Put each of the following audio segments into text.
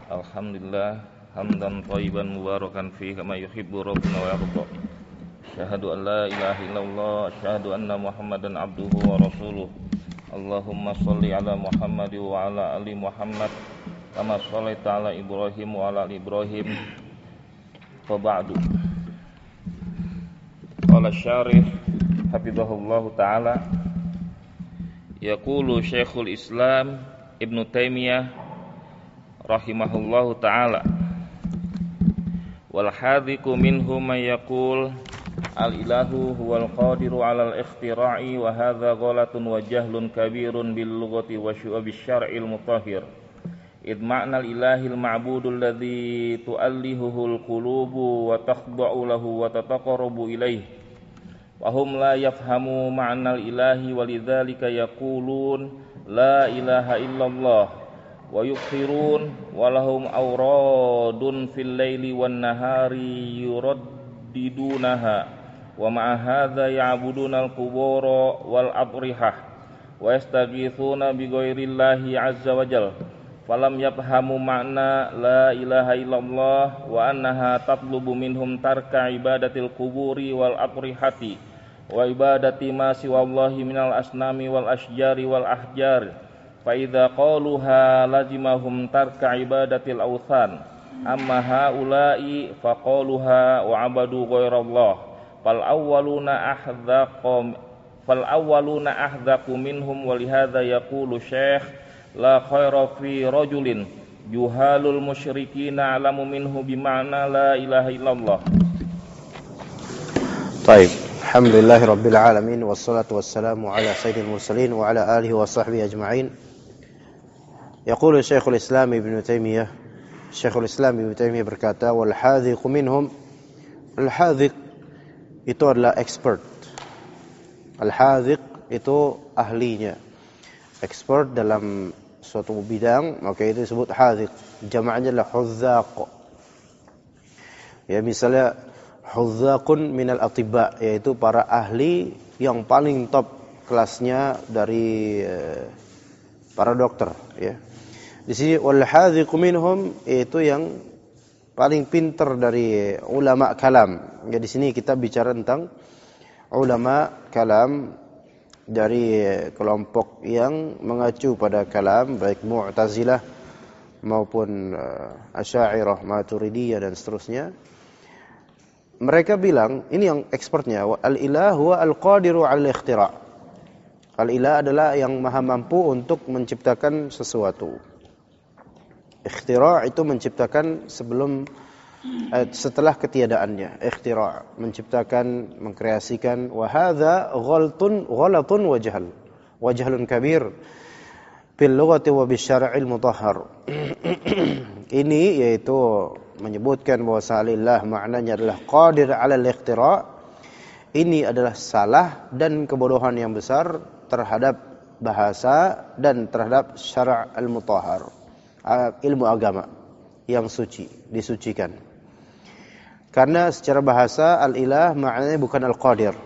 Alhamdulillah hamdan thayyiban mubarakan fihi kama yuhibbu rabbuna wa yarda. Asyhadu an la ilaha illallah, asyhadu anna Muhammadan abduhu wa rasuluh. Allahumma shalli ala Muhammad wa ala ali Muhammad kama shallaita ala Ibrahim wa ala ali Ibrahim. Wa ba'du. Qala syarih hafizahullahu taala yaqulu Syekhul Islam Ibnu Taimiyah rahimahullahu ta'ala wal hadhiku minhum man yaqul al-ilahu huwal qadiru 'alal ikhtira'i wa hadha ghalatun wa jahlun kabirun bil lughati wa syu'abish syar'il mutahhir id ma'nal ilahil ma'budul ladzi tu'allihuhul qulubu wa takhda'u lahu wa tataqarrabu ilayhi wa hum la yafhamu ma'nal ilahi walidzalika yaqulun la ilaha illallah wa yukhirun walahum awradun fil laili wan nahari yuraddidunaha wa ma'a hadza ya'buduna al-qubura wal abrihah wa yastaghithuna bi ghairillahi azza wa jalla falam yafhamu ma'na la ilaha illallah wa annaha tatlubu minhum tarka ibadatil quburi wal abrihati wa ibadati ma siwallahi minal asnami wal asjari wal ahjari fa idza qaluha lazimahum tarka ibadatil awthan amma haula'i fa qaluha wa abadu ghairallah fal awwaluna ahdaqu minhum wa lihadza yaqulu syekh la khaira fi rajulin juhalul musyrikina alamu minhu bima'na la ilaha illallah. Baik, alhamdulillahirabbil alamin wassalatu wassalamu ala sayyidil mursalin wa ala alihi wa sahbihi ajma'in. Yaqulu Syekhul Islam Ibnu Taimiyah, Syekhul Islam Ibnu Taimiyah berkata, wal hadhiqu minhum, al hadhiq itu adalah expert. Al hadhiq itu ahlinya, expert dalam suatu bidang, maka itu disebut hadhiq. Jama'nya adalah huzzaq. Ya, misalnya huzzaqun minal atibba, yaitu para ahli yang paling top kelasnya dari para dokter, ya. Di sini wal hadhiqu minhum itu yang paling pintar dari ulama kalam. Ya, di sini kita bicara tentang ulama kalam dari kelompok yang mengacu pada kalam, baik Mu'tazilah maupun Asy'ariyah, Maturidiyah dan seterusnya. Mereka bilang, ini yang expertnya, al-ilah huwa al-qadiru 'alal ikhtira'. Al-ilah adalah yang maha mampu untuk menciptakan sesuatu. Ikhtira' itu menciptakan setelah ketiadaannya. Ikhtira' menciptakan, mengkreasikan. Wa hadza ghalatun wa jahl. Wa jahlun kabir bil lughati wa bisyar'il mutahhar. Ini yaitu menyebutkan bahwa salillah maknanya adalah qadir 'alal ikhtira'. Ini adalah salah dan kebodohan yang besar terhadap bahasa dan terhadap syara' al-mutahhar. Ilmu agama yang suci, disucikan. Karena secara bahasa al-ilah maknanya bukan al-qadir.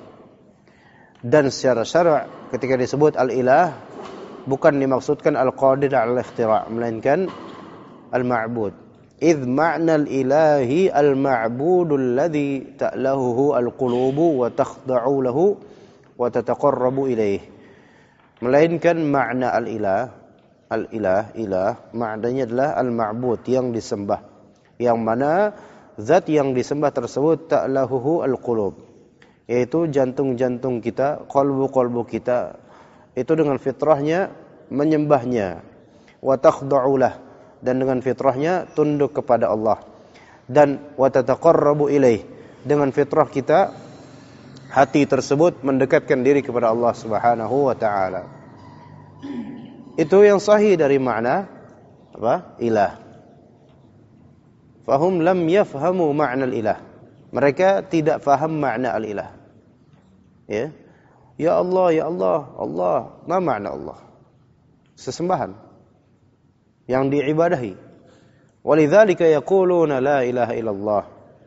Dan secara syara' ketika disebut al-ilah bukan dimaksudkan al-qadir al-ikhtira', melainkan al-ma'bud. Idh ma'na al-ilahi al-ma'budul ladzi ta'lahuhu al-qulubu wa takhda'u lahu wa tataqarrabu ilaih. Melainkan makna al-ilah, ilah, maknanya adalah al-ma'bud, yang disembah. Yang mana zat yang disembah tersebut ta'lahuhu al-qulub, yaitu jantung-jantung kita, qalbu-qalbu kita, itu dengan fitrahnya menyembahnya. Wa takhda'u lah, dan dengan fitrahnya tunduk kepada Allah. Dan wa tataqarrabu ilaih, dengan fitrah kita, hati tersebut mendekatkan diri kepada Allah Subhanahu wa ta'ala. Itu yang sahih dari makna apa? Ilah. Fahum lam yafhamu ma'na al-ilah. Mereka tidak faham makna al-ilah. Ya. Ya Allah, ya Allah, Allah. Ma makna Allah? Sesembahan yang diibadahi. Walidzalika yaquluna la ilaha illallah.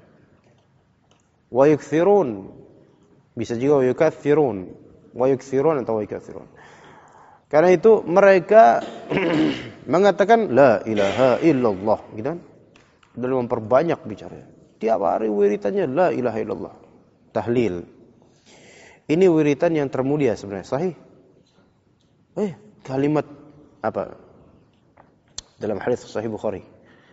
Wa yukthirun. Bisa juga yukathirun. Wa yukthirun atau wa yukathirun. Karena itu mereka mengatakan la ilaha illallah, gitu kan? Dan memperbanyak bicara. Tiap hari wiritannya la ilaha illallah. Tahlil. Ini wiritan yang termulia sebenarnya, sahih. Kalimat apa? Dalam hadis sahih Bukhari.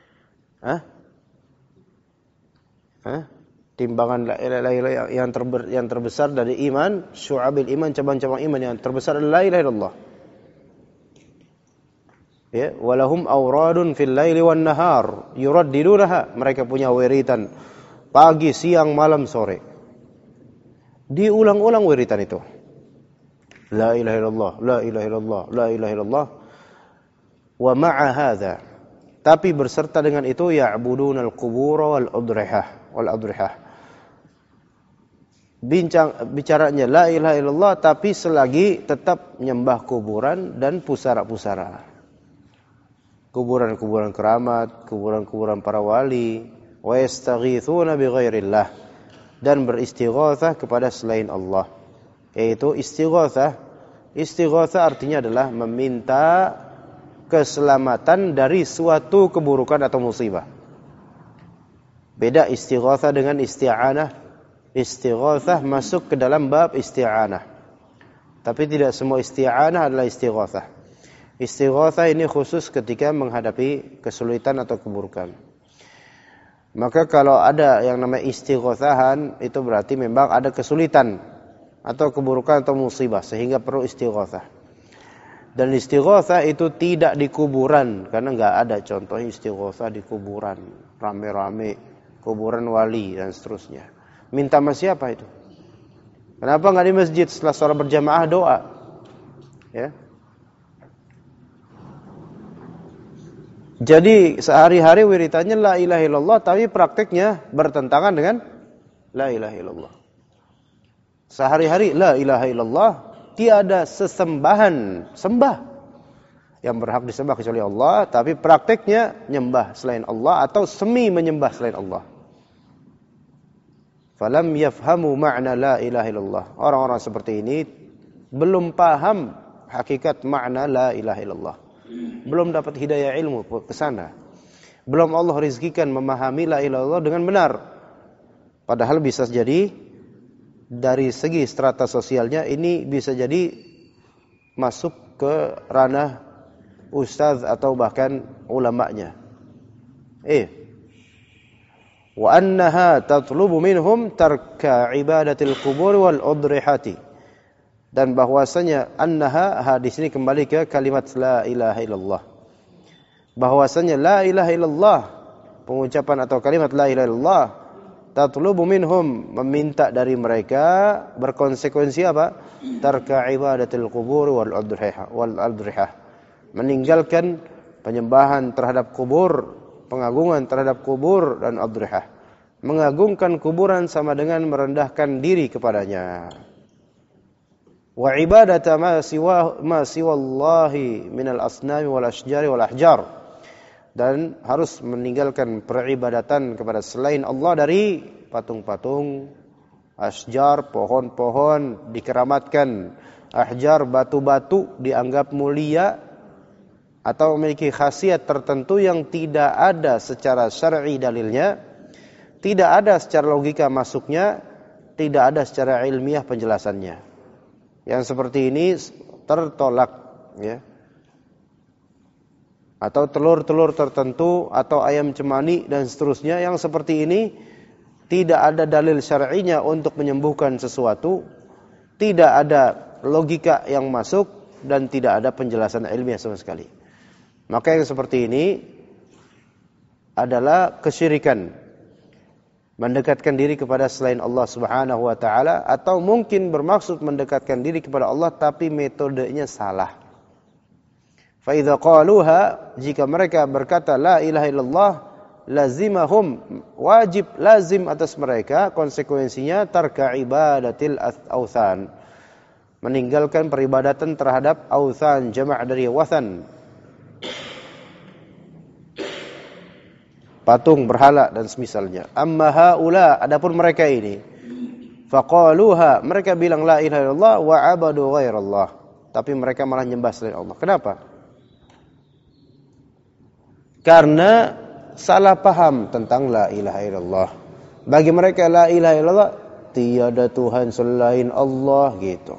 Timbangan la ilaha yang terbesar dari iman, syu'abil iman, cabang-cabang iman yang terbesar adalah la ilaha illallah. Ya, walahum awradun fil laili wan nahar yuraddidunaha. Mereka punya wiritan pagi, siang, malam, sore. Diulang-ulang wiritan itu. La ilaha illallah, la ilaha illallah, la ilaha illallah. Wa ma'a hadza, tapi berserta dengan itu ya'budunal qubur wal adrihah. Bicaranya la ilaha illallah tapi selagi tetap menyembah kuburan dan pusara-pusara. Kuburan-kuburan keramat, kuburan-kuburan para wali, wa yastaghithuna bighairillah, dan beristighatsah kepada selain Allah. Yaitu istighatsah artinya adalah meminta keselamatan dari suatu keburukan atau musibah. Beda istighatsah dengan isti'anah. Istighatsah masuk ke dalam bab isti'anah. Tapi tidak semua isti'anah adalah istighatsah. Istighatsah ini khusus ketika menghadapi kesulitan atau keburukan. Maka kalau ada yang namanya istighatsahan, itu berarti memang ada kesulitan atau keburukan atau musibah sehingga perlu istighatsah. Dan istighatsah itu tidak di kuburan, karena enggak ada contoh istighatsah di kuburan, rame-rame, kuburan wali dan seterusnya. Minta sama siapa itu? Kenapa enggak di masjid setelah sholat berjamaah doa? Ya. Jadi sehari-hari wiritannya la ilaha illallah, tapi prakteknya bertentangan dengan la ilaha illallah. Sehari-hari la ilaha illallah, tiada sesembahan, sembah yang berhak disembah kecuali Allah, tapi prakteknya nyembah selain Allah atau semi menyembah selain Allah. Falam yafhamu ma'na la ilaha illallah. Orang-orang seperti ini belum paham hakikat makna la ilaha illallah. Belum dapat hidayah ilmu ke sana. Belum Allah rizkikan memahami la ilaha illallah dengan benar. Padahal bisa jadi dari segi strata sosialnya ini bisa jadi masuk ke ranah ustaz atau bahkan ulamanya. Wa annaha tatlubu minhum tarka ibadatil qubur wal udrihati. Dan bahwasanya annaha, hadis ini kembali ke kalimat la ilaha illallah. Bahwasanya la ilaha illallah, pengucapan atau kalimat la ilaha illallah, tatlubu minhum, meminta dari mereka, berkonsekuensi apa? Tarka ibadatil qubur wal adrihah. Meninggalkan penyembahan terhadap kubur, pengagungan terhadap kubur dan adrihah. Mengagungkan kuburan sama dengan merendahkan diri kepadanya. Wa ibadata ma siwallahi minal asnami wal ashjari wal ahjar, dan harus meninggalkan peribadatan kepada selain Allah dari patung-patung, asjar, pohon-pohon dikeramatkan, ahjar, batu-batu dianggap mulia atau memiliki khasiat tertentu yang tidak ada secara syar'i dalilnya, tidak ada secara logika masuknya, tidak ada secara ilmiah penjelasannya. Yang seperti ini tertolak, ya. Atau telur-telur tertentu atau ayam cemani dan seterusnya, yang seperti ini tidak ada dalil syar'inya untuk menyembuhkan sesuatu, tidak ada logika yang masuk dan tidak ada penjelasan ilmiah sama sekali. Maka yang seperti ini adalah kesyirikan, mendekatkan diri kepada selain Allah Subhanahu wa taala, atau mungkin bermaksud mendekatkan diri kepada Allah tapi metodenya salah. Fa idza qaluha, jika mereka berkata la ilaha illallah, lazimahum, wajib lazim atas mereka, konsekuensinya tarka ibadatil authan, meninggalkan peribadatan terhadap authan, jama' dari wathan, patung, berhala dan semisalnya. Amma haula, adapun mereka ini, faqaluha, mereka bilang la ilaha illallah wa abadu ghairallah, tapi mereka malah nyembah selain Allah. Kenapa? Karena salah paham tentang la ilaha illallah. Bagi mereka la ilaha illallah tiada Tuhan selain Allah gitu.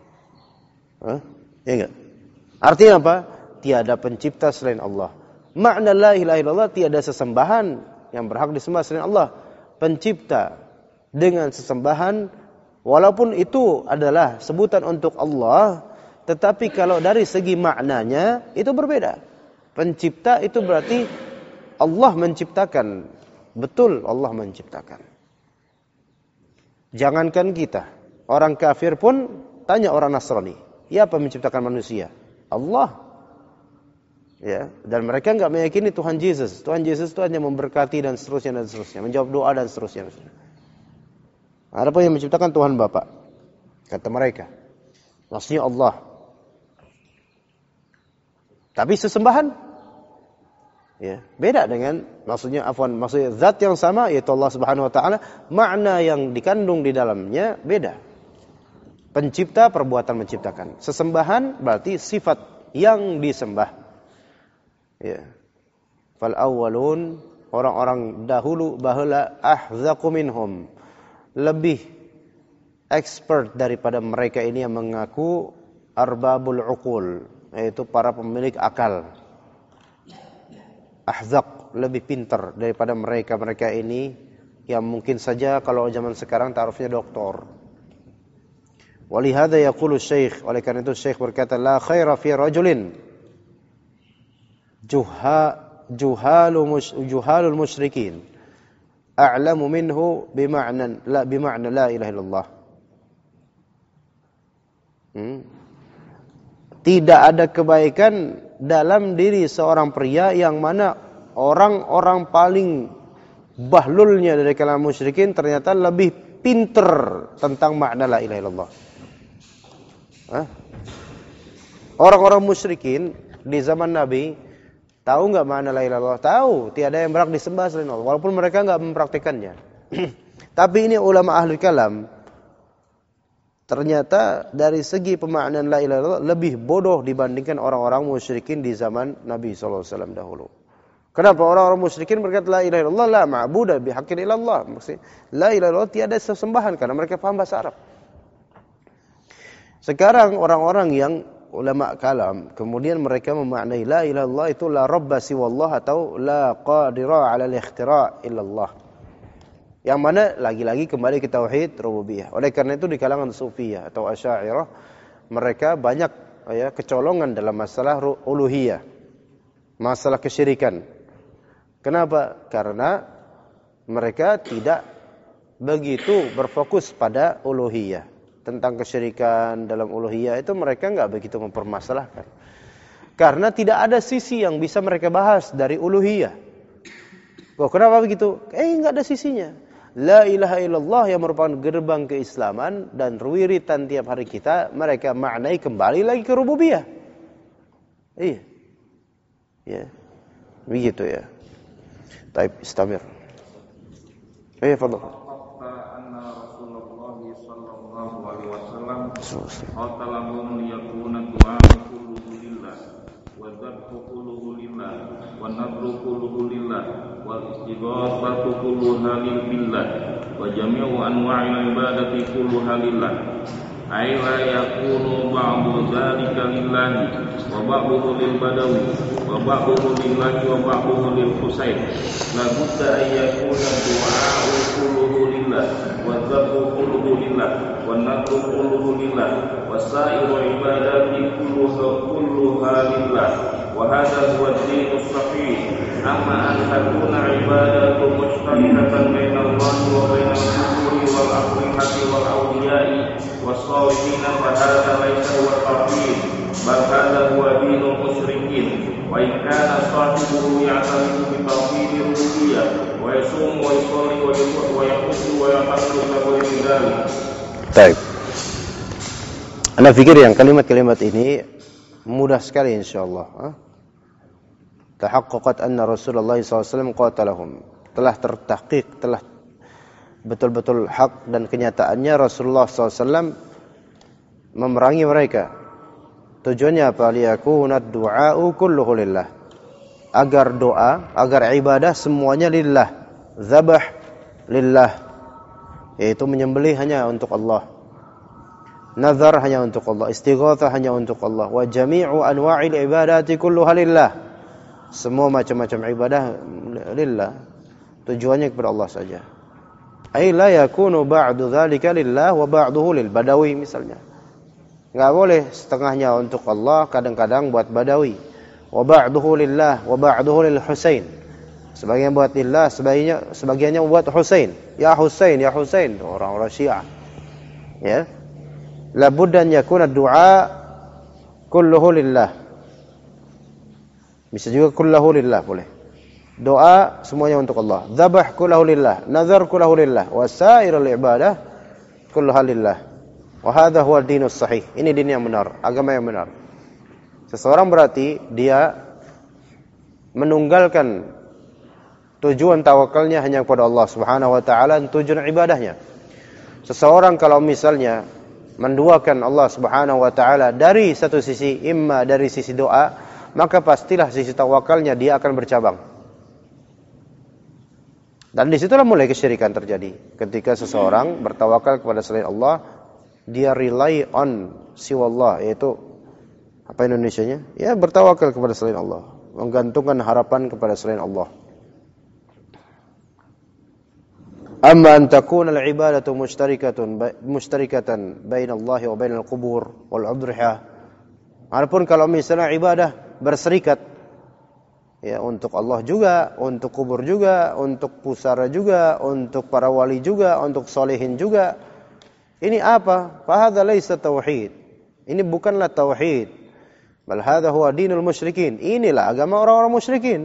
Ya enggak? Artinya apa? Tiada pencipta selain Allah. Makna la ilaha illallah tiada sesembahan yang berhak disembah selain Allah. Pencipta dengan sesembahan, walaupun itu adalah sebutan untuk Allah, tetapi kalau dari segi maknanya itu berbeda. Pencipta itu berarti Allah menciptakan. Betul Allah menciptakan. Jangankan kita, orang kafir pun tanya orang Nasrani, siapa menciptakan manusia? Allah. Ya, dan mereka enggak meyakini Tuhan Yesus. Tuhan Yesus itu hanya memberkati dan seterusnya, menjawab doa dan seterusnya. Adapun yang menciptakan Tuhan Bapa, kata mereka. Maksudnya Allah. Tapi sesembahan, ya, beda dengan maksudnya zat yang sama yaitu Allah Subhanahu wa taala, makna yang dikandung di dalamnya beda. Pencipta, perbuatan menciptakan. Sesembahan berarti sifat yang disembah. Ya. Fal awwalun, orang-orang dahulu baheula ahzaqu minhum, lebih expert daripada mereka ini yang mengaku arbabul uqul, yaitu para pemilik akal. Ahzaq, lebih pintar daripada mereka ini yang mungkin saja kalau zaman sekarang ta'arufnya doktor. Walihada yaqulu syekh, oleh karena itu syekh berkata la khaira fi rajulin juhalul musyrikin a'lamu minhu bima'na la ilaha illallah. Tidak ada kebaikan dalam diri seorang pria yang mana orang-orang paling bahlulnya dari kalangan musyrikin ternyata lebih pinter tentang makna la ilaha illallah. Orang-orang musyrikin di zaman Nabi tahu enggak makna la ilaha illallah? Tahu, tiada yang berhak disembah selain Allah, walaupun mereka enggak mempraktikannya. Tapi ini ulama ahli kalam ternyata dari segi pemaknaan la ilaha illallah lebih bodoh dibandingkan orang-orang musyrikin di zaman Nabi sallallahu alaihi wasallam dahulu. Kenapa orang-orang musyrikin berkata la ilaha illallah la ma'budu bihaqqin illallah? Maksudnya la ilaha illallah tiada sesembahan karena mereka paham bahasa Arab. Sekarang orang-orang yang ulama kalam kemudian mereka memaknai la ilaha illallah itu la rabba siwallah atau la qadira 'ala al-ikhtira' illallah. Yang mana lagi-lagi kembali ke tauhid rububiyah. Oleh karena itu di kalangan Sufiyah atau Asy'ariyah mereka banyak kecolongan dalam masalah uluhiyah, masalah kesyirikan. Kenapa? Karena mereka tidak begitu berfokus pada uluhiyah. Tentang kesyirikan dalam uluhiyah itu mereka enggak begitu mempermasalahkan. Karena tidak ada sisi yang bisa mereka bahas dari uluhiyah. Kenapa begitu? Enggak ada sisinya. La ilaha illallah yang merupakan gerbang keislaman dan wiritan tiap hari kita, mereka maknai kembali lagi ke rububiyah. Iya. Ya. Begitu ya. Taib istamir. Fadhal. Qatalahum liyakuna du'a kulluhu lillah wa dzabhu kulluhu lillah wa nadru kulluhu lillah wal istighatsatu kulluha lillah wa jami'u anwa'il ibadati kulluha lillah ay la yakunu ba'du dzalika lillahi wa ba'duhu lil badawi wa ba'duhu lillahi wa ba'duhu lil husayn la budda ay yakuna du'a kulluhu lillah wa dzabhu kulluhu lillah wa nadru kulluhu lillah wa sa'iru ibadati kulluha lillah wa hadha huwa ad-dinus sahih amma an takuna ibadatu mujtahidatan baina Allah wa baina al-kufri wal aqrihati wal awliya'i was salihin fa hadha laysa huwa tauhid bal hadha huwa dinul musyrikin wa in kana sahibuhu ya'tamidu bi tauhid rububiyyah wa yasumu wa yusalli wa yaqutu wa yaqulu wa yudali. Baik. Anda pikir yang kalimat-kalimat ini mudah sekali insyaallah. Tahaqqaqat anna Rasulullah SAW qatalahum. Telah tertahqiq, telah betul-betul hak dan kenyataannya Rasulullah SAW memerangi mereka. Tujuannya apa? Liyakuna ad-du'a'u kulluhu lillah. agar doa, agar ibadah semuanya lillah. Dzabah lillah, yaitu menyembelih hanya untuk Allah. Nazar hanya untuk Allah, istighatsah hanya untuk Allah. Wa jami'u anwa'il ibadati kulluha lillah. Semua macam-macam ibadah lillah. Tujuannya kepada Allah saja. Ai la yakunu ba'du dzalika lillah wa ba'duhu lil badawi misalnya. Enggak boleh setengahnya untuk Allah, kadang-kadang buat badawi. Wa ba'duhu lillah wa ba'duhu lil Husain. Sebagian buat lillah, sebagiannya buat Husain. Ya Husain, ya Husain, orang-orang Syiah. Ya. La budda an yakuna ad-du'a kulluhu lillah. Bisa juga kulluhu lillah boleh. Doa semuanya untuk Allah. Dzabah kulluhu lillah, nazar kulluhu lillah, wa sa'irul ibadah kulluha lillah. Wa hadha huwa ad-dinus sahih. Ini din yang benar, agama yang benar. Seseorang berarti dia menunggalkan tujuan tawakalnya hanya kepada Allah Subhanahu wa taala dan tujuan ibadahnya. Seseorang kalau misalnya menduakan Allah Subhanahu wa taala dari satu sisi, imma dari sisi doa, maka pastilah sisi tawakalnya dia akan bercabang. Dan disitulah mulai kesyirikan terjadi. Ketika seseorang bertawakal kepada selain Allah, dia rely on siwallah, yaitu apa Indonesianya? Ya, bertawakal kepada selain Allah, menggantungkan harapan kepada selain Allah. Amma an takuna al-ibadatu mushtarikatan baina Allah wa baina al-qubur wal adriha. Adapun kalau misalnya ibadah berserikat, ya, untuk Allah juga, untuk kubur juga, untuk pusara juga, untuk para wali juga, untuk solehin juga. Ini apa? Fa hadza laisa tauhid. Ini bukanlah tauhid. Bal hadza huwa dinul musyrikin. Inilah agama orang-orang musyrikin.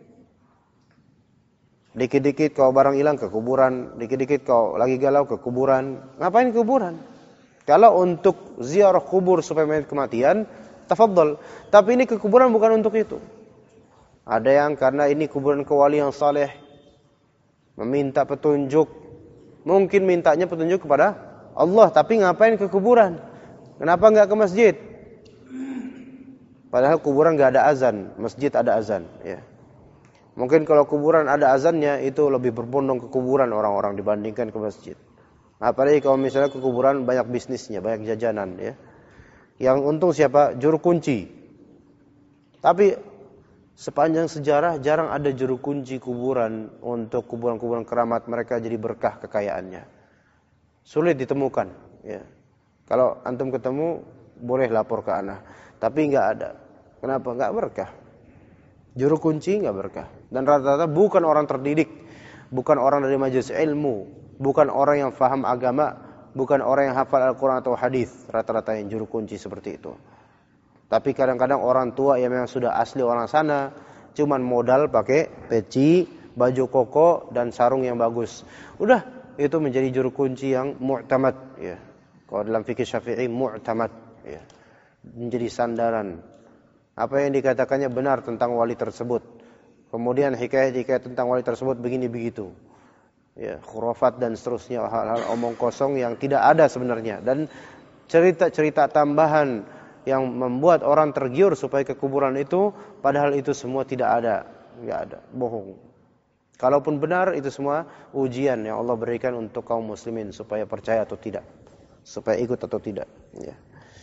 Dikit-dikit kau barang hilang ke kuburan, dikit-dikit kau lagi galau ke kuburan. Ngapain ke kuburan? Kalau untuk ziarah kubur supaya mayat kematian, tafadhal. Tapi ini ke kuburan bukan untuk itu. Ada yang karena ini kuburan wali yang saleh, meminta petunjuk. Mungkin mintanya petunjuk kepada Allah, tapi ngapain ke kuburan? Kenapa enggak ke masjid? Padahal kuburan enggak ada azan, masjid ada azan, ya. Mungkin kalau kuburan ada azannya, itu lebih berbondong ke kuburan orang-orang dibandingkan ke masjid. Apalagi kalau misalnya ke kuburan banyak bisnisnya, banyak jajanan, ya. Yang untung siapa? Juru kunci. Tapi sepanjang sejarah jarang ada juru kunci kuburan untuk kuburan-kuburan keramat mereka jadi berkah kekayaannya. Sulit ditemukan, ya. Kalau antum ketemu boleh lapor ke ana, tapi enggak ada. Kenapa? Enggak berkah. Juru kunci enggak berkah. Dan rata-rata bukan orang terdidik, bukan orang dari majelis ilmu, bukan orang yang faham agama, bukan orang yang hafal Al-Quran atau hadis. Rata-rata yang juru kunci seperti itu. Tapi kadang-kadang orang tua yang memang sudah asli orang sana, cuman modal pakai peci, baju koko dan sarung yang bagus. Udah, itu menjadi juru kunci yang mu'tamad, ya. Kalau dalam fikih Syafi'i mu'tamad, ya. Menjadi sandaran. Apa yang dikatakannya benar tentang wali tersebut. Kemudian hikayat-hikayat tentang wali tersebut begini begitu. Ya, khurafat dan seterusnya, hal-hal omong kosong yang tidak ada sebenarnya, dan cerita-cerita tambahan yang membuat orang tergiur supaya ke kuburan itu, padahal itu semua tidak ada, enggak ada, bohong. Kalaupun benar, itu semua ujian yang Allah berikan untuk kaum muslimin supaya percaya atau tidak, supaya ikut atau tidak, ya.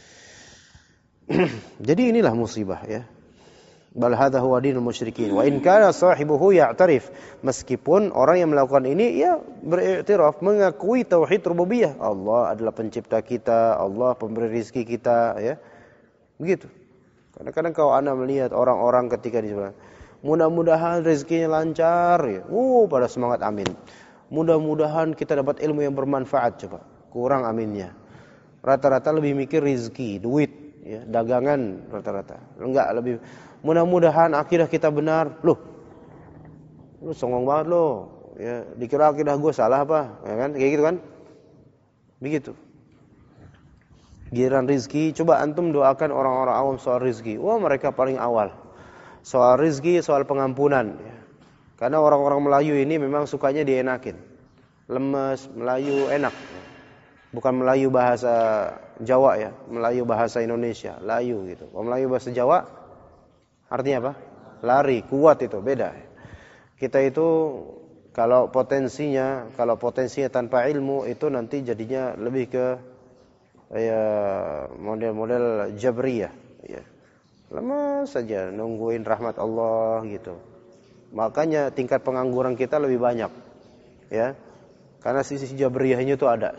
Jadi inilah musibah, ya. Bal hadza huwa dinul musyrikin wa in kana sahibuhu ya'tarif, meskipun orang yang melakukan ini ya beriktiraf, mengakui tauhid rububiyah, Allah adalah pencipta kita, Allah pemberi rezeki kita, ya. Begitu. Kadang-kadang kalau Anda melihat orang-orang ketika di sebelah, mudah-mudahan rezekinya lancar, ya. Pada semangat amin. Mudah-mudahan kita dapat ilmu yang bermanfaat, coba. Kurang aminnya. Rata-rata lebih mikir rezeki, duit, ya, dagangan rata-rata. Enggak, lebih mudah-mudahan akidah kita benar. Lu songong banget lo, ya, dikira akidah gue salah apa, ya kan? Kayak gitu kan? Begitu. Giliran rizki, coba antum doakan orang-orang awam soal rizki. Wah, mereka paling awal. Soal rizki, soal pengampunan, ya. Karena orang-orang Melayu ini memang sukanya dienakin. Lemes, Melayu enak. Bukan Melayu bahasa Jawa, ya, Melayu bahasa Indonesia, Layu gitu. Kalau Melayu bahasa Jawa artinya apa? lari, kuat itu beda. Kita itu kalau potensinya tanpa ilmu itu nanti jadinya lebih ke ya model-model jabriyah, ya. Lama saja nungguin rahmat Allah gitu. Makanya tingkat pengangguran kita lebih banyak, ya. Karena sisi jabriyahnya itu ada,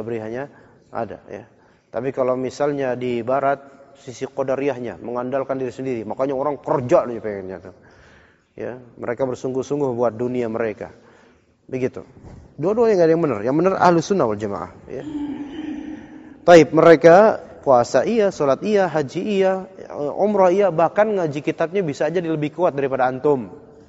ya. Tapi kalau misalnya di barat sisi qadariyahnya mengandalkan diri sendiri, makanya orang kerja aja pengennya tuh. Ya, mereka bersungguh-sungguh buat dunia mereka. Begitu. Dua-duanya enggak ada yang benar. Yang benar Ahlus Sunnah wal Jamaah, ya. Taib, mereka puasa iya, salat iya, haji iya, umrah iya, bahkan ngaji kitabnya bisa aja lebih kuat daripada antum.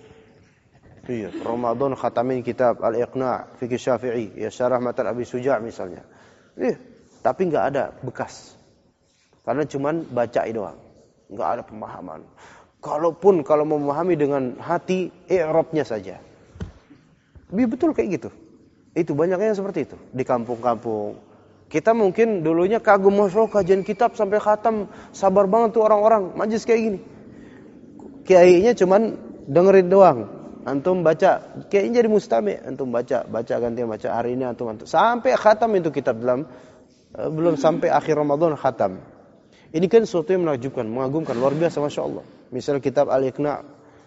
Iya, Ramadan khatamin kitab Al-Iqna' Fiqh Syafi'i, ya Syarah Matan Abi Suja' misalnya. Tapi enggak ada bekas. Karena cuman baca doang. Enggak ada pemahaman. Kalau mau memahami dengan hati, i'rabnya saja. Betul kayak gitu. Itu banyaknya seperti itu di kampung-kampung. Kita mungkin dulunya kagum, Masya Allah kajian kitab sampai khatam, sabar banget tuh orang-orang majlis kayak gini. Kiainya cuman dengerin doang. Antum baca, kiainya jadi mustami, antum baca gantian baca hari ini antum sampai khatam itu kitab belum sampai akhir Ramadan khatam. Ini kan sesuatu yang menakjubkan, mengagumkan, luar biasa, Masya Allah. Misal kitab Al-Iqna'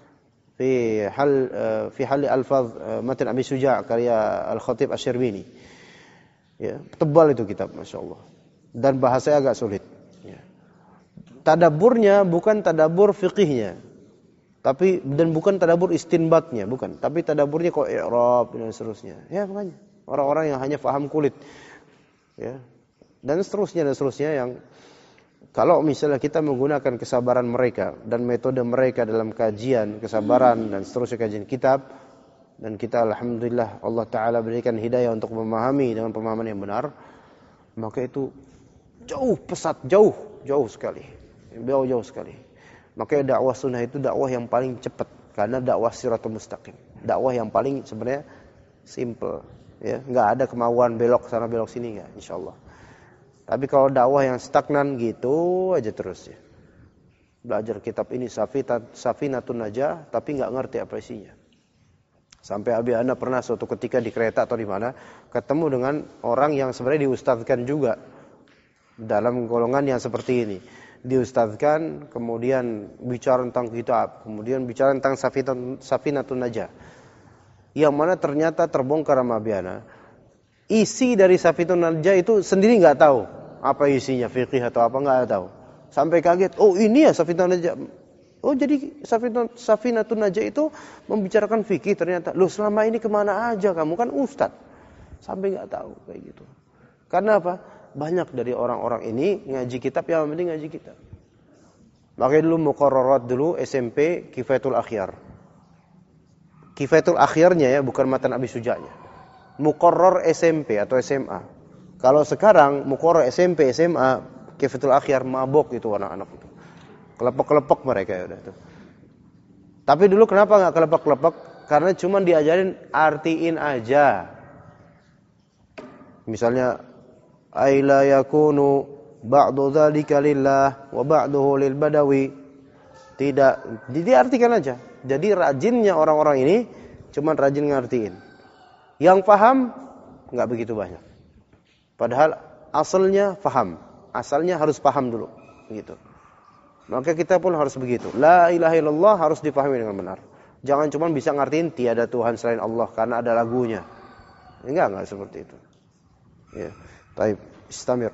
fi hal alfaz Matan Abi Suja' karya Al-Khatib Asy-Syarbini. Ya, tebal itu kitab, Masya Allah. Dan bahasanya agak sulit. Ya. Tadaburnya bukan tadabur fiqihnya, dan bukan tadabur istinbatnya, bukan. Tapi tadaburnya kok i'rab dan seterusnya. Ya, makanya orang-orang yang hanya paham kulit. Ya. Dan seterusnya yang kalau misalnya kita menggunakan kesabaran mereka dan metode mereka dalam kajian, kesabaran dan seterusnya kajian kitab, dan kita alhamdulillah Allah Ta'ala berikan hidayah untuk memahami dengan pemahaman yang benar, maka itu jauh sekali. Maka dakwah sunnah itu dakwah yang paling cepat, karena dakwah siratul mustaqim. Dakwah yang paling sebenarnya simple, ya, enggak ada kemauan belok sana belok sini, enggak, insyaallah. Tapi kalau dakwah yang stagnan gitu aja terus, ya. Belajar kitab ini Safinatun Najah tapi enggak ngerti apa isinya. Sampai Abi Ana pernah suatu ketika di kereta atau di mana ketemu dengan orang yang sebenarnya diustadzkan juga dalam golongan yang seperti ini. Diustadzkan, kemudian bicara tentang kitab, kemudian bicara tentang Safinatun Najah. Yang mana ternyata terbongkar sama Abi Ana. Isi dari Safinatun Najah itu sendiri enggak tahu apa isinya, fikih atau apa enggak tahu. Sampai kaget, oh ini ya Safinatun Najah. Oh jadi Safinatun Najah itu membicarakan fikih ternyata. Loh selama ini kemana aja kamu, kan ustaz. Sampai enggak tahu kayak gitu. Karena apa? Banyak dari orang-orang ini ngaji kitab, yang penting ngaji kitab. Makanya dulu muqarrarat dulu SMP Kifayatul Akhyar. Kifayatul Akhyarnya ya, bukan Matan Abi Suja'nya. Muqarrar SMP atau SMA. Kalau sekarang muqarrar SMP, SMA, Kifayatul Akhyar, mabok itu anak-anak itu. Kelepek-kelepek mereka ya udah itu. Tapi dulu kenapa enggak kelepek-kelepek? Karena cuma diajarin artiin aja. Misalnya aila yakunu ba'du dzalika lillah wa ba'duhu lil badawi. Tidak, diartikan aja. Jadi rajinnya orang-orang ini cuma rajin ngartiin. Yang paham enggak begitu banyak. Padahal asalnya paham. Asalnya harus paham dulu, gitu. Maka kita pun harus begitu. La ilaha illallah harus dipahami dengan benar. Jangan cuma bisa ngartiin tiada Tuhan selain Allah karena ada lagunya. Enggak seperti itu. Ya. Baik, istamir.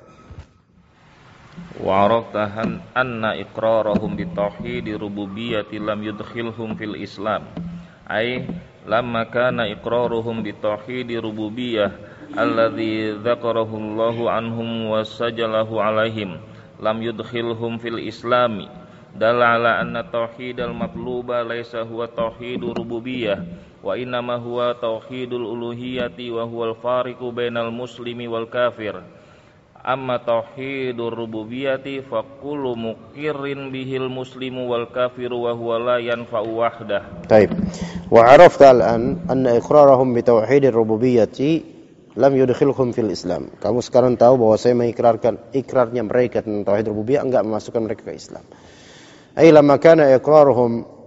Wa arafta anna iqrarahum bi tauhid rububiyyati lam yudkhilhum fil Islam. Ai lamma kana iqraruhum bi tauhid rububiyyah alladzi dzakarahu Allahu anhum wa sajalahu alaihim lam yudkhilhum fil Islami. Dalla ala anna tauhidal matluba laisa huwa tauhidur rububiyyah wa innama huwa tauhidul uluhiyyati wa huwal fariqu bainal muslimi wal kafir. Amma tauhidur rububiyyati fa kullu muqirrin bihil muslimu wal kafiru wa huwa la yanfa'u wahdah. Baik. Wa arafta al-an anna iqrarahum bi tauhidir rububiyyati lam yudkhilhum fil Islam. Kamu sekarang tahu bahwa saya ikrarnya mereka tentang tauhid rububiyah enggak memasukkan mereka ke Islam. Ai lamma kana iqraruhum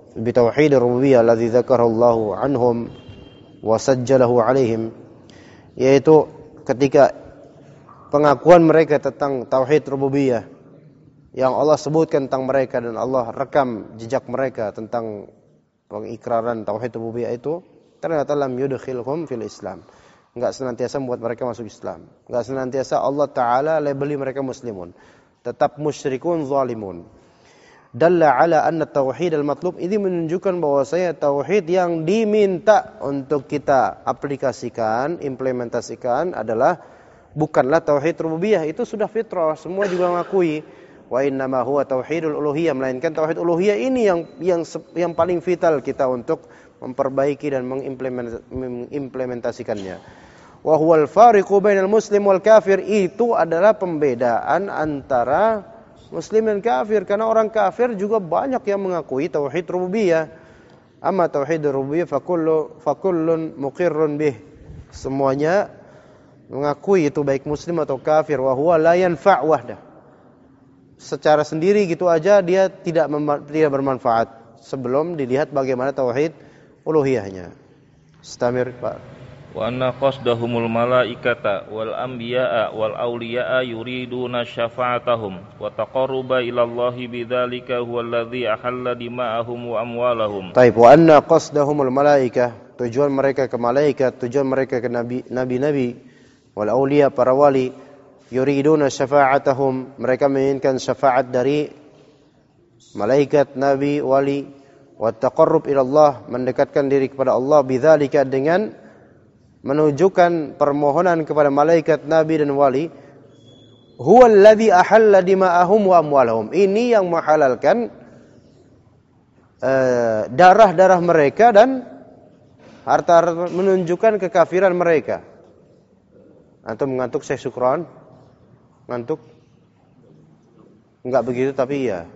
bi tauhid ar-rububiyyah alladzi dzakarallahu anhum wa sajjalahu alaihim, yaitu ketika pengakuan mereka tentang tauhid rububiyah yang Allah sebutkan tentang mereka dan Allah rekam jejak mereka tentang pengikraran tauhid rububiyah itu, ternyata lam yudkhilhum fil Islam. Enggak senantiasa membuat mereka masuk Islam. Enggak senantiasa Allah Ta'ala labeli mereka muslimun. Tetap musyrikun zalimun. Dalla ala anna tauhid al-matlub, ini menunjukkan bahwasanya tauhid yang diminta untuk kita aplikasikan, implementasikan adalah bukanlah tauhid rububiyah, itu sudah fitrah, semua juga mengakui. Wa innama huwa tauhidul uluhiyah, melainkan tauhid uluhiyah ini yang paling vital kita untuk memperbaiki dan mengimplementasikannya. Wa huwal fariqu bainal muslim wal kafir, itu adalah pembedaan antara muslim dan kafir, karena orang kafir juga banyak yang mengakui tauhid rububiyah. Amma tauhid rububiyah fakullun muqirrun bih, semuanya mengakui itu baik muslim atau kafir. Wa huwa la yanfa' wahdah, secara sendiri gitu aja dia tidak bermanfaat sebelum dilihat bagaimana tauhid uluhiyahnya. Istamir Pak. Wa anna qasdahumul malaikata wal anbiya'a wal awliya'a yuriduna syafa'atahum wa taqarruba ila Allahi bidzalika huwa alladhi ahalla dima'ahum wa amwalahum. Baik, wa anna qasdahumul malaikah, tujuan mereka ke malaikat, tujuan mereka ke nabi-nabi, wal awliya, para wali, yuriduna syafa'atahum, mereka menginginkan syafaat dari malaikat, nabi, wali, wa taqarrub ila Allah, mendekatkan diri kepada Allah, bidzalika, dengan menunjukkan permohonan kepada malaikat, nabi dan wali, huwa alladhi ahalla dima'ahum wa amwalahum, ini yang menghalalkan darah-darah mereka dan harta, menunjukkan kekafiran mereka. Antum mengantuk Syekh Syukran? Ngantuk? Enggak begitu tapi iya.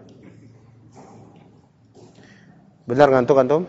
Benar ngantuk antum?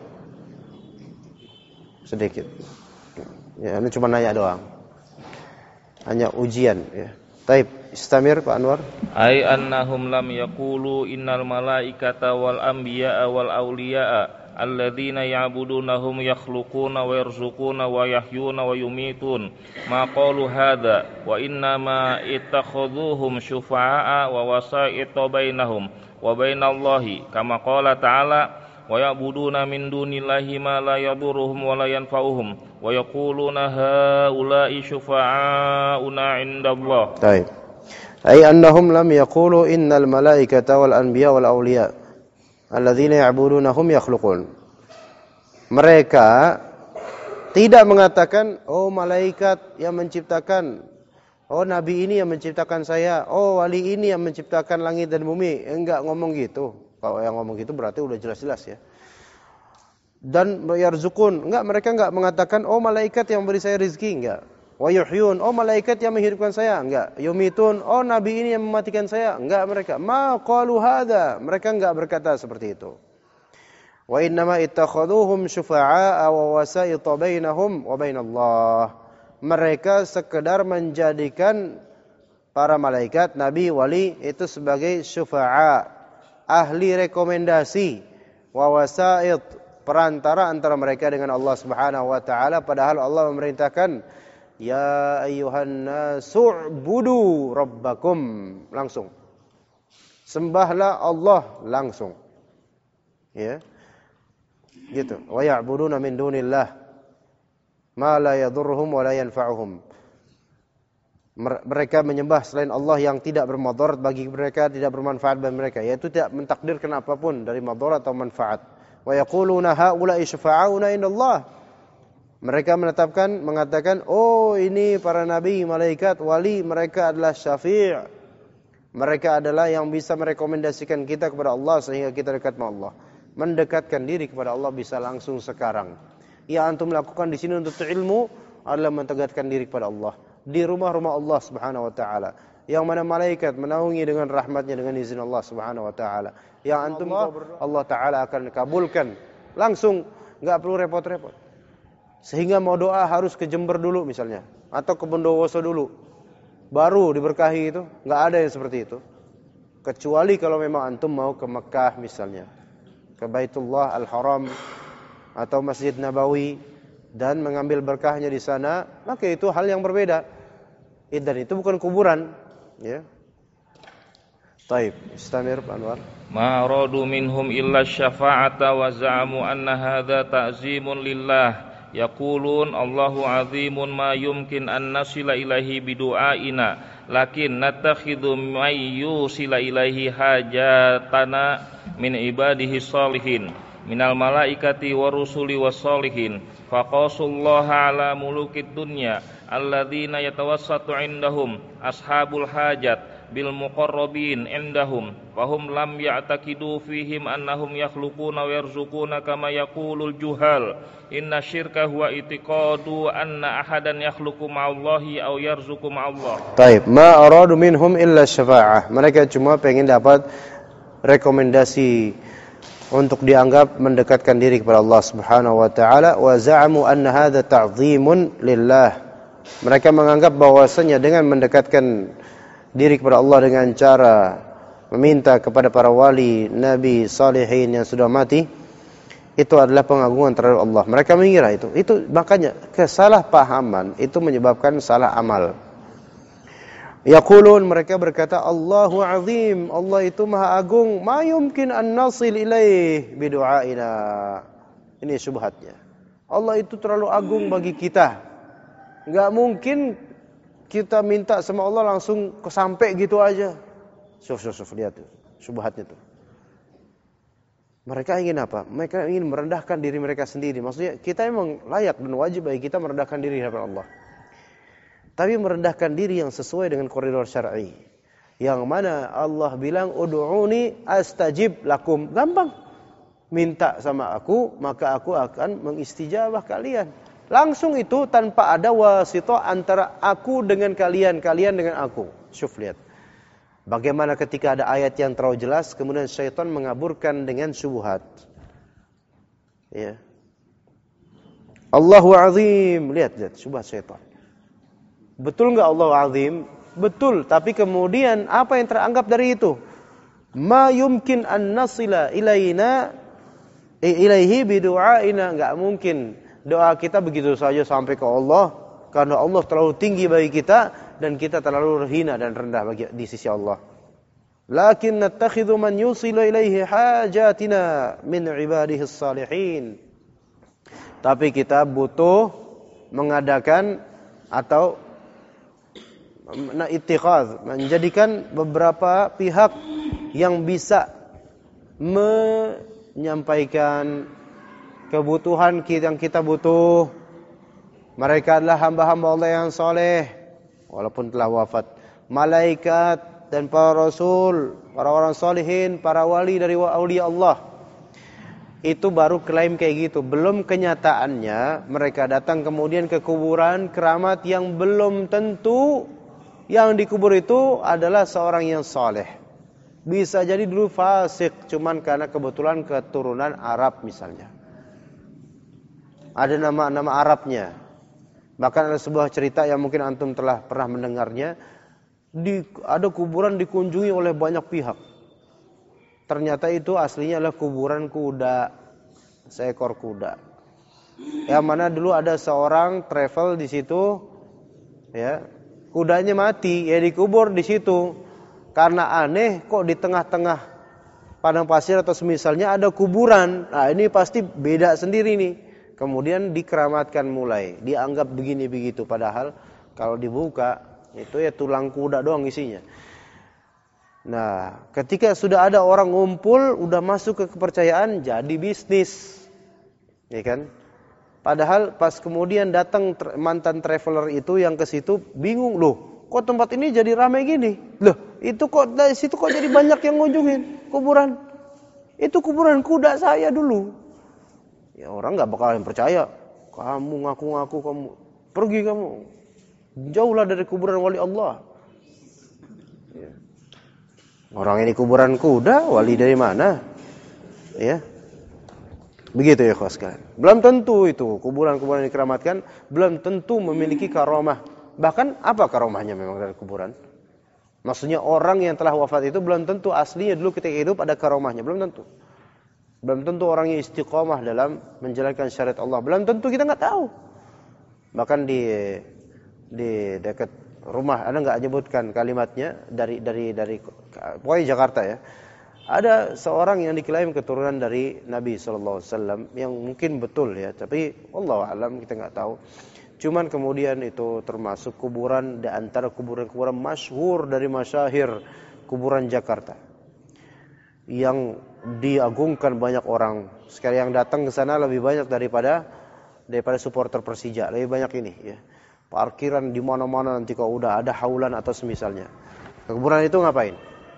Sedikit. Ya, ini cuma nanya doang. Hanya ujian ya. Taib, istamir Pak Anwar. Ai annahum lam yaqulu innal malaikata wal anbiya'a wal awliya'a alladzina ya'budunahum yakhluquna wa yarzuquna wa yahyuna wa yumitun ma qalu hadza wa inna ma ittakhadhuhum syufa'a wa wasa'ita bainahum wa bainallahi kama qala ta'ala wa ya'buduna min dunillahi ma la yadurruhum wa la yanfa'uhum wa yaquluna haula'i syufa'auna 'indallah. Baik. Ai annahum lam yaqulu innal malaikata wal anbiya wal awliya alladzina ya'budunahum yakhluqun. Mereka tidak mengatakan, oh malaikat yang menciptakan, oh nabi ini yang menciptakan saya, oh wali ini yang menciptakan langit dan bumi. Enggak ngomong gitu. Kalau yang ngomong gitu berarti udah jelas-jelas ya. Dan yarzukun, mereka enggak mengatakan, oh malaikat yang beri saya rezeki, enggak. Wa yuhyun, oh malaikat yang menghidupkan saya, enggak. Yumitun, oh nabi ini yang mematikan saya, enggak mereka. Ma qalu hadza, mereka enggak berkata seperti itu. Wa innama ittakhadhuhum syufa'a wa wasa'ita bainahum wa bainallah. Mereka sekedar menjadikan para malaikat, nabi, wali itu sebagai syufa'a, ahli rekomendasi, wa wasa'it, perantara antara mereka dengan Allah Subhanahu wa taala, padahal Allah memerintahkan ya ayyuhan nasu'budu rabbakum, langsung sembahlah Allah langsung ya gitu. Wa ya'buduna min dunillah ma la yadurruhum wa la yanfa'uhum, mereka menyembah selain Allah yang tidak bermadarat bagi mereka, tidak bermanfaat bagi mereka, yaitu tidak mentakdirkan apapun dari madarat atau manfaat. Wa yaquluna haula'i syufa'auna indallah, mereka mengatakan, oh ini para nabi, malaikat, wali, mereka adalah syafi'. Mereka adalah yang bisa merekomendasikan kita kepada Allah sehingga kita dekat dengan Allah. Mendekatkan diri kepada Allah bisa langsung sekarang. Yang antum lakukan di sini untuk ilmu adalah mendekatkan diri kepada Allah. Di rumah-rumah Allah Subhanahu wa taala. Yang mana malaikat menaungi dengan rahmatnya dengan izin Allah Subhanahu wa taala. Yang antum Allah taala akan kabulkan langsung, enggak perlu repot-repot. Sehingga mau doa harus ke Jember dulu misalnya, atau ke Bondowoso dulu, baru diberkahi itu. Nggak ada yang seperti itu. Kecuali kalau memang antum mau ke Mekah misalnya, ke ke Baitullah Al-Haram atau Masjid Nabawi dan mengambil berkahnya di sana, maka itu hal yang berbeda. Dan itu bukan kuburan, ya. Taib, istamir Pak Anwar. Ma aradu minhum illa syafa'ata wa za'amu anna hadza ta'zimun lillah. Yaqulun Allahu azimun ma yumkin an nasila ilaihi bidu'aina lakin natakhidhu may yusila ilaihi hajatana min ibadihi salihin minal malaikati wa rusuli was salihin faqasullaha ala mulukid dunya alladzina yatawassatu indahum ashabul hajat bil muqarrabin indahum fahum lam ya'taqidu fihim annahum yakhluquna wa yarzuquna kama yaqulul juhal inna syirka huwa itiqadu anna ahadan yakhluqu ma'allahi aw yarzuqu ma'allah. Taib, ma aradu minhum illa syafa'ah. Mereka cuma pengen dapat rekomendasi untuk dianggap mendekatkan diri kepada Allah Subhanahu wa taala, wa za'amu anna hadza ta'dhimun lillah. Mereka menganggap bahwasanya dengan mendekatkan diri kepada Allah dengan cara meminta kepada para wali, nabi, salihin yang sudah mati, itu adalah pengagungan terhadap Allah. Mereka mengira itu makanya kesalahpahaman itu menyebabkan salah amal. Yaqulun, mereka berkata, Allahu azim, Allah itu maha agung, ma yumkin an nasil ilaih bidu'aina. Ini syubhatnya. Allah itu terlalu agung bagi kita. Enggak mungkin kita minta sama Allah langsung sampai gitu aja. Suf, lihat tuh, syubhatnya tuh. Mereka ingin apa? Mereka ingin merendahkan diri mereka sendiri. Maksudnya kita memang layak dan wajib bagi kita merendahkan diri di hadapan Allah. Tapi merendahkan diri yang sesuai dengan koridor syar'i. Yang mana Allah bilang ud'uni astajib lakum. Gampang. Minta sama aku, maka aku akan mengistijabah kalian. Langsung itu tanpa ada wasithah antara aku dengan kalian, kalian dengan aku. Syuf, lihat. Bagaimana ketika ada ayat yang terlalu jelas, kemudian syaitan mengaburkan dengan syubhat. Ya. Allahu azim. Lihat syubhat syaitan. Betul enggak Allah azim? Betul, tapi kemudian apa yang teranggap dari itu? Ma yumkin an nasila ilaihi bidu'aina. Enggak mungkin doa kita begitu saja sampai ke Allah, karena Allah terlalu tinggi bagi kita dan kita terlalu hina dan rendah di sisi Allah. Lakin nattakhidhu man yusilu ilaihi hajatina min ibadihi salihin. Tapi kita butuh mengadakan atau menjadikan beberapa pihak yang bisa menyampaikan kebutuhan yang kita butuh. Mereka adalah hamba-hamba Allah yang soleh, walaupun telah wafat. Malaikat dan para rasul, para orang solehin, para wali dari awliya Allah. Itu baru klaim kayak gitu. Belum kenyataannya mereka datang kemudian ke kuburan keramat yang belum tentu yang dikubur itu adalah seorang yang soleh. Bisa jadi dulu fasik, cuman karena kebetulan keturunan Arab misalnya. Ada nama-nama Arabnya. Bahkan ada sebuah cerita yang mungkin antum telah pernah mendengarnya. Ada kuburan dikunjungi oleh banyak pihak. Ternyata itu aslinya adalah kuburan kuda. Seekor kuda. Yang mana dulu ada seorang travel di situ. Ya, kudanya mati. Ya dikubur di situ. Karena aneh kok di tengah-tengah padang pasir atau semisalnya ada kuburan. Nah ini pasti beda sendiri nih. Kemudian dikeramatkan mulai, dianggap begini begitu, padahal kalau dibuka itu ya tulang kuda doang isinya. Nah, ketika sudah ada orang ngumpul, udah masuk ke kepercayaan, jadi bisnis, ya kan? Padahal pas kemudian datang mantan traveler itu yang ke situ bingung, loh, kok tempat ini jadi ramai gini? Loh, itu kok dari situ kok jadi banyak yang ngunjungin kuburan? Itu kuburan kuda saya dulu. Ya orang nggak bakalan percaya. Kamu ngaku-ngaku kamu pergi kamu jauhlah dari kuburan wali Allah. Ya. Orang ini kuburan kuda, wali dari mana? Ya, begitu ya kawan sekalian. Belum tentu itu kuburan-kuburan yang dikeramatkan belum tentu memiliki karomah. Bahkan apa karomahnya memang dari kuburan? Maksudnya orang yang telah wafat itu belum tentu aslinya dulu ketika hidup ada karomahnya, belum tentu. Belum tentu orangnya istiqomah dalam menjalankan syariat Allah. Belum tentu, kita nggak tahu. Bahkan di dekat rumah, Anda nggak menyebutkan kalimatnya dari pokoknya Jakarta ya. Ada seorang yang diklaim keturunan dari Nabi SAW yang mungkin betul ya, tapi wallahu alam, kita nggak tahu. Cuman kemudian itu termasuk kuburan di antara kuburan-kuburan masyhur dari masyahir kuburan Jakarta yang diagungkan banyak orang. Sekali yang datang ke sana lebih banyak daripada supporter Persija, lebih banyak ini ya. Parkiran di mana-mana nanti kalau udah ada haulan atau semisalnya. Kuburan itu ngapain?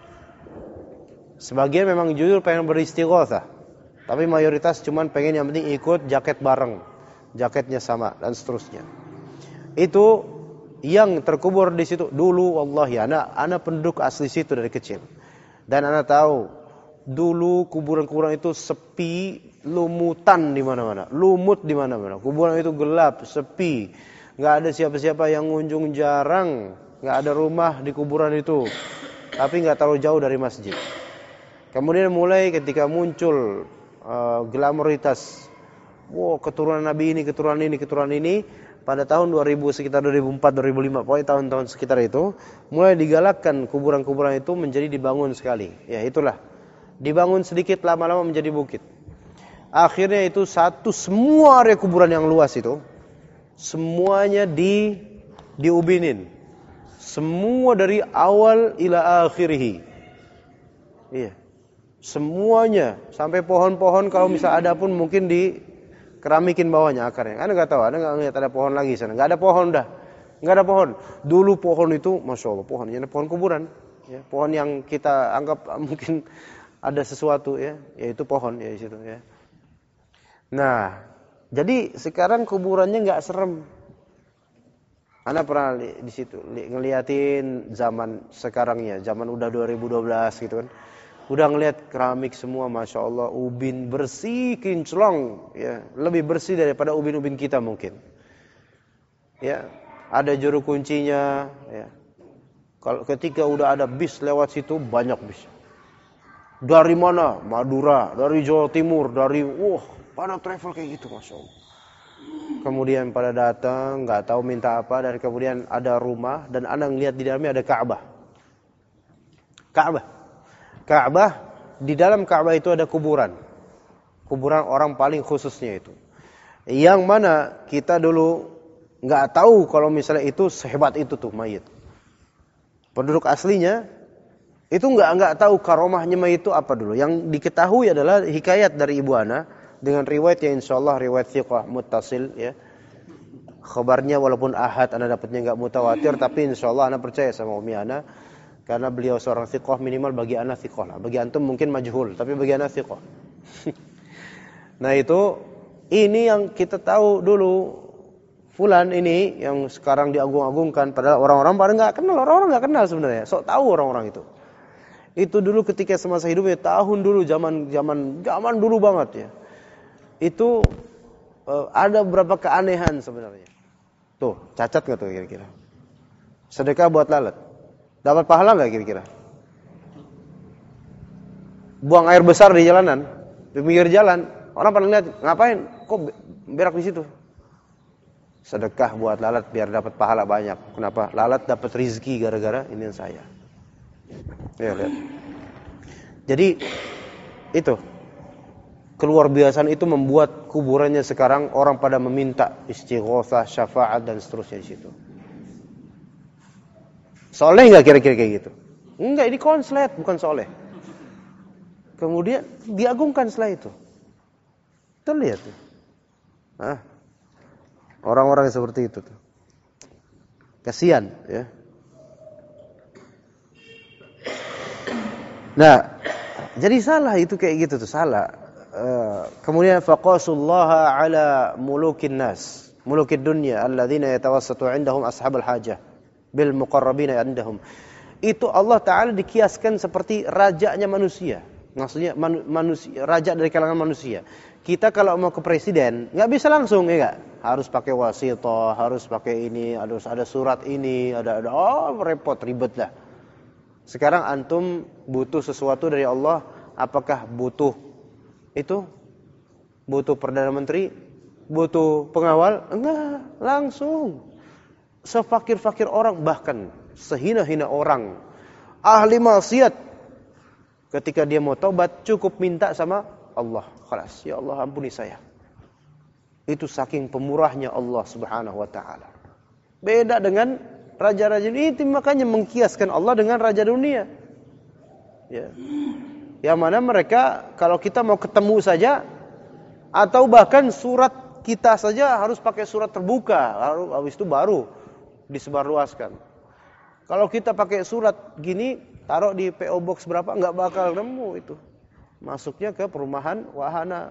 Sebagian memang jujur pengen beristighotsah, tapi mayoritas cuman pengen yang penting ikut jaket bareng, jaketnya sama dan seterusnya. Itu yang terkubur di situ dulu. Wallahi, anak penduduk asli situ dari kecil, dan anak tahu dulu kuburan-kuburan itu sepi, lumutan di mana-mana, lumut di mana-mana. Kuburan itu gelap, sepi, nggak ada siapa-siapa yang ngunjung, jarang, nggak ada rumah di kuburan itu, tapi nggak terlalu jauh dari masjid. Kemudian mulai ketika muncul glamoritas, keturunan Nabi ini, keturunan ini, pada tahun 2000, sekitar 2004, 2005, pokoknya tahun-tahun sekitar itu, mulai digalakkan kuburan-kuburan itu menjadi dibangun sekali. Ya itulah, dibangun sedikit, lama-lama menjadi bukit. Akhirnya itu semua area kuburan yang luas itu, semuanya diubinin. Semua dari awal ila akhirih. Iya. Semuanya, sampai pohon-pohon kalau misal ada pun mungkin di keramikin bawahnya akarnya. Anda nggak tahu, Anda nggak lihat ada pohon lagi sana. Nggak ada pohon dah, nggak ada pohon. Dulu pohon itu, masya Allah, pohonnya pohon kuburan, ya, pohon yang kita anggap mungkin ada sesuatu ya, yaitu pohon ya di situ ya. Nah, jadi sekarang kuburannya nggak serem. Anda pernah di situ ngeliatin zaman sekarangnya, zaman udah 2012 gitu kan. Udah ngelihat keramik semua, masya Allah, ubin bersih, kinclong, ya, lebih bersih daripada ubin-ubin kita mungkin. Ya, ada juru kuncinya. Ya. Kalau ketika udah ada bis lewat situ, banyak bis. Dari mana? Madura, dari Jawa Timur, dari pada travel kayak gitu, masya Allah. Kemudian pada datang, nggak tahu minta apa, dan kemudian ada rumah dan Anda ngelihat di dalamnya ada Ka'bah, di dalam Ka'bah itu ada kuburan orang paling khususnya itu, yang mana kita dulu nggak tahu kalau misalnya itu sehebat itu tuh mayit. Penduduk aslinya itu nggak tahu karomahnya mayit itu apa dulu. Yang diketahui adalah hikayat dari ibu ana dengan riwayat yang insyaallah riwayat thiqah muttasil ya. Khabarnya walaupun ahad, Anda dapatnya nggak mutawatir, tapi insyaallah Anda percaya sama umi ana. Karena beliau seorang thiqah, minimal bagi anak thiqah lah. Bagi antum mungkin majhul, tapi bagi anak thiqah. Nah itu, ini yang kita tahu dulu. Fulan ini yang sekarang diagung-agungkan, padahal orang-orang pada nggak kenal, orang-orang nggak kenal sebenarnya. Sok tahu orang-orang itu. Itu dulu ketika semasa hidupnya, tahun dulu, zaman dulu banget ya. Itu ada beberapa keanehan sebenarnya. Tuh, cacat nggak tuh kira-kira? Sedekah buat lalat. Dapat pahala nggak kira-kira? Buang air besar di jalanan, di pinggir jalan, orang pada lihat, ngapain? Kok berak di situ? Sedekah buat lalat biar dapat pahala banyak. Kenapa? Lalat dapat rizki gara-gara ini saya. Ya, lihat. Jadi itu keluar biasaan itu membuat kuburannya sekarang orang pada meminta istighotsah, syafaat dan seterusnya di situ. Soleh nggak kira-kira kayak gitu? Enggak, ini konslet, bukan soleh. Kemudian diagungkan setelah itu. Terlihat tuh. Orang-orang yang seperti itu tuh. Kasihan ya. Nah, jadi salah itu kayak gitu tuh, salah. Kemudian faqasullaha ala mulukin nas, mulukid dunya alladzina yatawassatu indahum ashabul hajah bil muqarrabina indahum. Itu Allah Ta'ala dikiaskan seperti rajanya manusia. Maksudnya manusia, raja dari kalangan manusia. Kita kalau mau ke presiden nggak bisa langsung, ya nggak? Harus pakai wasithah, harus pakai ini, harus ada surat ini, ada repot, ribet lah. Sekarang antum butuh sesuatu dari Allah, apakah butuh itu butuh Perdana Menteri, butuh pengawal? Enggak, langsung. Sefakir-fakir orang, bahkan sehina-hina orang, ahli maksiat, ketika dia mau taubat cukup minta sama Allah, khalas, ya Allah ampuni saya. Itu saking pemurahnya Allah Subhanahu wa taala. Beda dengan raja-raja ini, makanya mengkiaskan Allah dengan raja dunia. Ya. Yang mana mereka kalau kita mau ketemu saja, atau bahkan surat kita saja harus pakai surat terbuka, habis itu baru disebarluaskan. Kalau kita pakai surat gini, taruh di PO Box berapa, nggak bakal nemu itu. Masuknya ke perumahan wahana,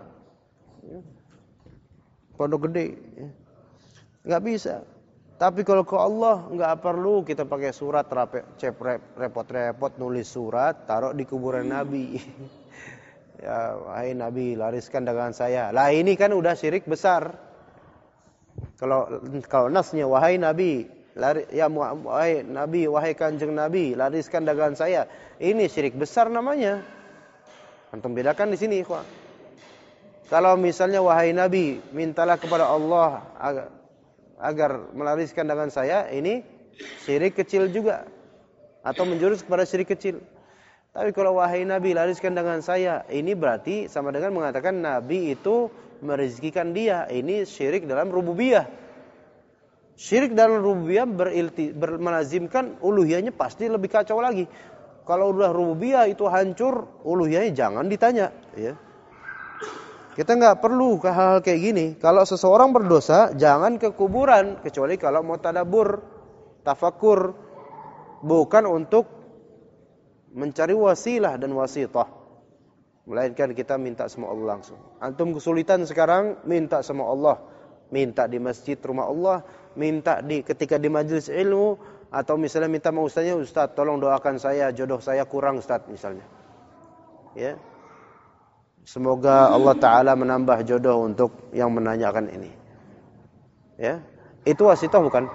Pondok Gede, nggak bisa. Tapi kalau ke Allah nggak perlu kita pakai surat repot-repot nulis surat, taruh di kuburan Nabi. Ya, wahai Nabi, lariskan dagangan saya. Lah ini kan udah syirik besar. Kalau nasnya wahai Nabi, wahai Nabi, wahai Kanjeng Nabi, lariskan dagangan saya. Ini syirik besar namanya. Antum bedakan di sini, ikhwan. Kalau misalnya wahai Nabi, mintalah kepada Allah agar melariskan dagangan saya, ini syirik kecil juga, atau menjurus kepada syirik kecil. Tapi kalau wahai Nabi, lariskan dagangan saya, ini berarti sama dengan mengatakan Nabi itu merezekikan dia. Ini syirik dalam rububiyah. Syirik dalam rububiyah melazimkan uluhiyahnya pasti lebih kacau lagi. Kalau udah rububiyah itu hancur, uluhiyahnya jangan ditanya. Ya. Kita nggak perlu ke hal-hal kayak gini. Kalau seseorang berdosa, jangan ke kuburan, kecuali kalau mau tadabbur, tafakur, bukan untuk mencari wasilah dan wasitah. Melainkan kita minta sama Allah langsung. Antum kesulitan sekarang, minta sama Allah. Minta di masjid rumah Allah, minta ketika di majelis ilmu, atau misalnya minta sama ustaznya, Ustaz tolong doakan saya, jodoh saya kurang Ustaz misalnya. Ya. Semoga Allah Ta'ala menambah jodoh untuk yang menanyakan ini. Ya. Itu wasitah bukan?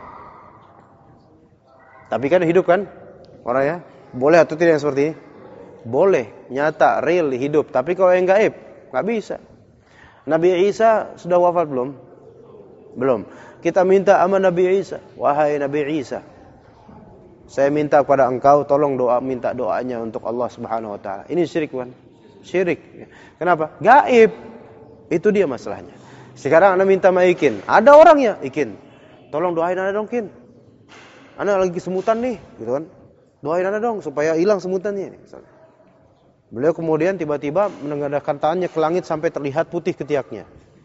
Tapi kan hidup kan orangnya? Boleh atau tidak seperti ini? Boleh, nyata, real, hidup. Tapi kalau yang gaib, nggak bisa. Nabi Isa sudah wafat belum? Belum. Kita minta sama Nabi Isa, wahai Nabi Isa, saya minta kepada engkau, tolong minta doanya untuk Allah Subhanahu Wa Taala. Ini syirik kan? Syirik. Kenapa? Gaib. Itu dia masalahnya. Sekarang anda minta sama Ikin, ada orangnya, Ikin, tolong doain anda dong, Kin. Anda lagi semutan nih, gitu kan? Doain anda dong supaya hilang semutannya. Misalnya. Beliau kemudian tiba-tiba menengadahkan tangannya ke langit sampai terlihat putih ketiaknya.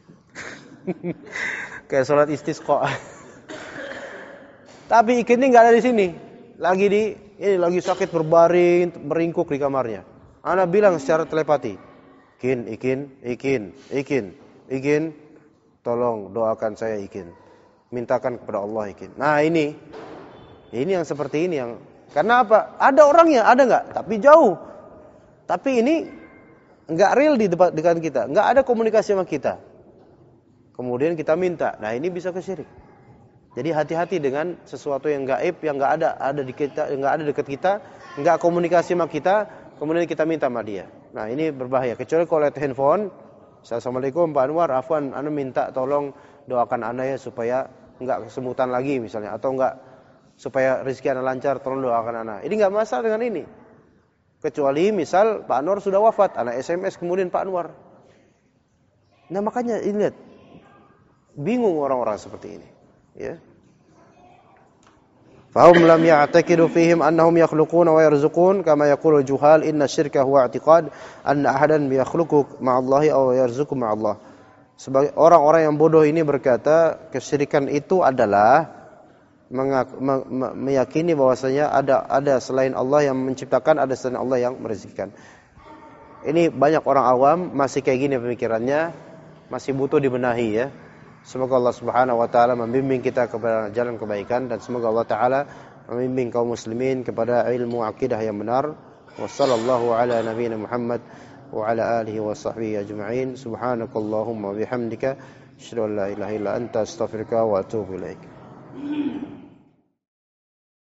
Kayak sholat istisqa. Tapi Ikin ini nggak ada di sini. Lagi sakit berbaring, meringkuk di kamarnya. Ana bilang secara telepati, Ikin, tolong doakan saya Ikin. Mintakan kepada Allah Ikin. Nah ini yang seperti ini yang karena apa? Ada orangnya, ada nggak? Tapi jauh. Tapi ini nggak real di dekat kita, nggak ada komunikasi sama kita. Kemudian kita minta. Nah ini bisa kesyirik. Jadi hati-hati dengan sesuatu yang gaib, yang nggak ada di kita, nggak ada dekat kita, nggak komunikasi sama kita, kemudian kita minta sama dia. Nah ini berbahaya. Kecuali kalau lihat handphone, Assalamualaikum Pak Anwar, afwan, anda minta tolong doakan anda ya supaya nggak kesemutan lagi misalnya, atau nggak supaya rezeki anda lancar, tolong doakan anda. Ini nggak masalah dengan ini. Kecuali misal Pak Anwar sudah wafat, anak SMS kemudian Pak Anwar. Nah makanya ini lihat, bingung orang-orang seperti ini. Ya. Fahum lam ya'taqidu fihim annahum yakhluquna wa yarzuqun kama yaqulu juhal inna syirka huwa i'tiqad anna ahadan yakhluqu ma'allahi aw yarzuqu ma'allah. Sebagai orang-orang yang bodoh ini berkata kesyirikan itu adalah meyakini bahwasanya ada selain Allah yang menciptakan, ada selain Allah yang merezekikan. Ini banyak orang awam masih kayak gini pemikirannya, masih butuh dibenahi ya. Semoga Allah Subhanahu wa taala membimbing kita kepada jalan kebaikan, dan semoga Allah taala membimbing kaum muslimin kepada ilmu akidah yang benar. Wassallallahu ala nabiyina Muhammad wa ala alihi wa sahbihi ajma'in. Subhanakallahumma wa bihamdika asyhadu an la ilaha illa anta astaghfiruka wa atubu ilaik.